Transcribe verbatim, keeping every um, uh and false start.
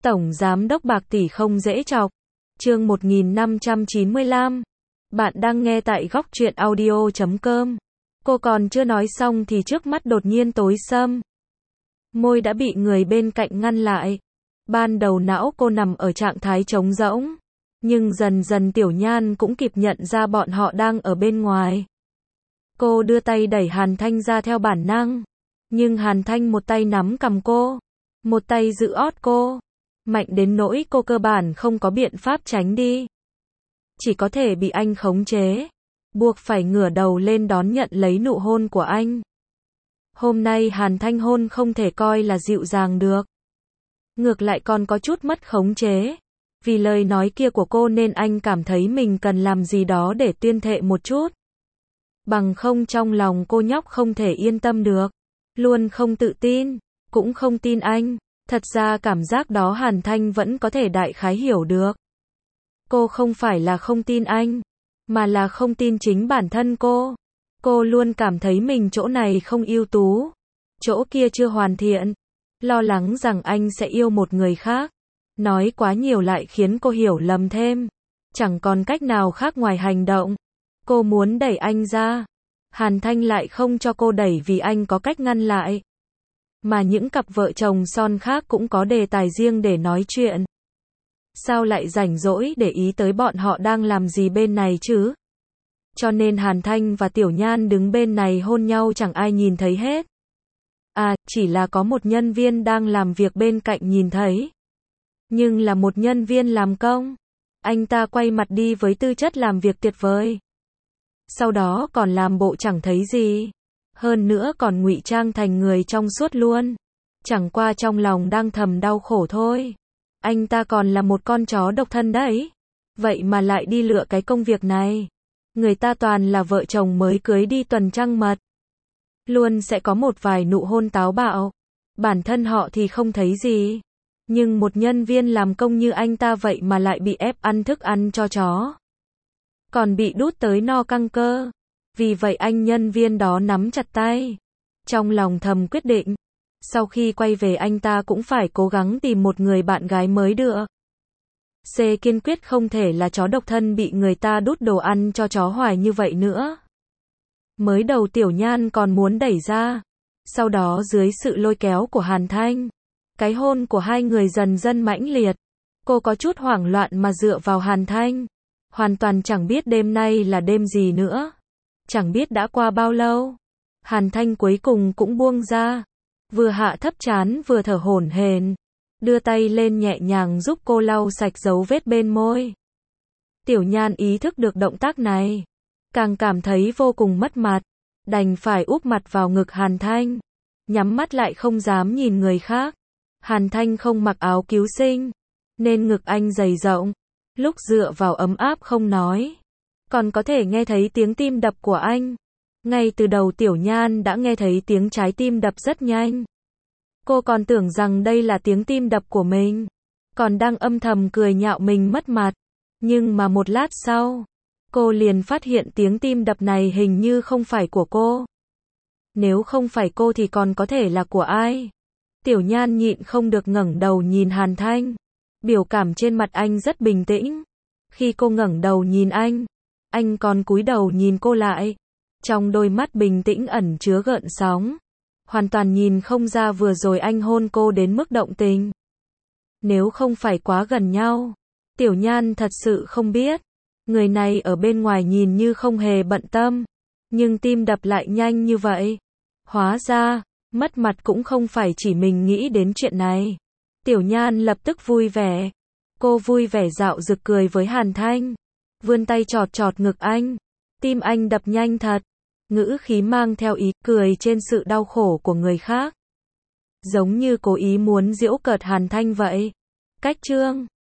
Tổng Giám đốc bạc tỷ không dễ chọc. Chương một nghìn năm trăm chín mươi lăm. Bạn đang nghe tại góc truyện audio chấm com. Cô còn chưa nói xong thì trước mắt đột nhiên tối sầm. Môi đã bị người bên cạnh ngăn lại. Ban đầu não cô nằm ở trạng thái trống rỗng. Nhưng dần dần Tiểu Nhan cũng kịp nhận ra bọn họ đang ở bên ngoài. Cô đưa tay đẩy Hàn Thanh ra theo bản năng. Nhưng Hàn Thanh một tay nắm cằm cô, một tay giữ ót cô. Mạnh đến nỗi cô cơ bản không có biện pháp tránh đi. Chỉ có thể bị anh khống chế, buộc phải ngửa đầu lên đón nhận lấy nụ hôn của anh. Hôm nay Hàn Thanh hôn không thể coi là dịu dàng được. Ngược lại còn có chút mất khống chế. Vì lời nói kia của cô nên anh cảm thấy mình cần làm gì đó để tuyên thệ một chút. Bằng không trong lòng cô nhóc không thể yên tâm được. Luôn không tự tin, cũng không tin anh. Thật ra cảm giác đó Hàn Thanh vẫn có thể đại khái hiểu được. Cô không phải là không tin anh, mà là không tin chính bản thân cô. Cô luôn cảm thấy mình chỗ này không ưu tú, chỗ kia chưa hoàn thiện. Lo lắng rằng anh sẽ yêu một người khác. Nói quá nhiều lại khiến cô hiểu lầm thêm. Chẳng còn cách nào khác ngoài hành động. Cô muốn đẩy anh ra. Hàn Thanh lại không cho cô đẩy vì anh có cách ngăn lại. Mà những cặp vợ chồng son khác cũng có đề tài riêng để nói chuyện. Sao lại rảnh rỗi để ý tới bọn họ đang làm gì bên này chứ? Cho nên Hàn Thanh và Tiểu Nhan đứng bên này hôn nhau chẳng ai nhìn thấy hết. À, chỉ là có một nhân viên đang làm việc bên cạnh nhìn thấy. Nhưng là một nhân viên làm công. Anh ta quay mặt đi với tư chất làm việc tuyệt vời. Sau đó còn làm bộ chẳng thấy gì. Hơn nữa còn ngụy trang thành người trong suốt luôn. Chẳng qua trong lòng đang thầm đau khổ thôi. Anh ta còn là một con chó độc thân đấy. Vậy mà lại đi lựa cái công việc này. Người ta toàn là vợ chồng mới cưới đi tuần trăng mật. Luôn sẽ có một vài nụ hôn táo bạo. Bản thân họ thì không thấy gì. Nhưng một nhân viên làm công như anh ta vậy mà lại bị ép ăn thức ăn cho chó. Còn bị đút tới no căng cơ. Vì vậy anh nhân viên đó nắm chặt tay. Trong lòng thầm quyết định. Sau khi quay về anh ta cũng phải cố gắng tìm một người bạn gái mới được. C kiên quyết không thể là chó độc thân bị người ta đút đồ ăn cho chó hoài như vậy nữa. Mới đầu Tiểu Nhan còn muốn đẩy ra. Sau đó dưới sự lôi kéo của Hàn Thanh, cái hôn của hai người dần dần mãnh liệt. Cô có chút hoảng loạn mà dựa vào Hàn Thanh. Hoàn toàn chẳng biết đêm nay là đêm gì nữa. Chẳng biết đã qua bao lâu. Hàn Thanh cuối cùng cũng buông ra. Vừa hạ thấp trán vừa thở hổn hển. Đưa tay lên nhẹ nhàng giúp cô lau sạch dấu vết bên môi. Tiểu Nhan ý thức được động tác này. Càng cảm thấy vô cùng mất mặt. Đành phải úp mặt vào ngực Hàn Thanh. Nhắm mắt lại không dám nhìn người khác. Hàn Thanh không mặc áo cứu sinh. Nên ngực anh dày rộng. Lúc dựa vào ấm áp không nói. Còn có thể nghe thấy tiếng tim đập của anh. Ngay từ đầu Tiểu Nhan đã nghe thấy tiếng trái tim đập rất nhanh. Cô còn tưởng rằng đây là tiếng tim đập của mình. Còn đang âm thầm cười nhạo mình mất mặt. Nhưng mà một lát sau, cô liền phát hiện tiếng tim đập này hình như không phải của cô. Nếu không phải cô thì còn có thể là của ai? Tiểu Nhan nhịn không được ngẩng đầu nhìn Hàn Thanh. Biểu cảm trên mặt anh rất bình tĩnh. Khi cô ngẩng đầu nhìn anh, anh còn cúi đầu nhìn cô lại. Trong đôi mắt bình tĩnh ẩn chứa gợn sóng. Hoàn toàn nhìn không ra vừa rồi anh hôn cô đến mức động tình. Nếu không phải quá gần nhau, Tiểu Nhan thật sự không biết. Người này ở bên ngoài nhìn như không hề bận tâm. Nhưng tim đập lại nhanh như vậy. Hóa ra, mất mặt cũng không phải chỉ mình nghĩ đến chuyện này. Tiểu Nhan lập tức vui vẻ. Cô vui vẻ dạo dực cười với Hàn Thanh. Vươn tay chọt chọt ngực anh. Tim anh đập nhanh thật. Ngữ khí mang theo ý cười trên sự đau khổ của người khác. Giống như cố ý muốn giễu cợt Hàn Thanh vậy. Cách chương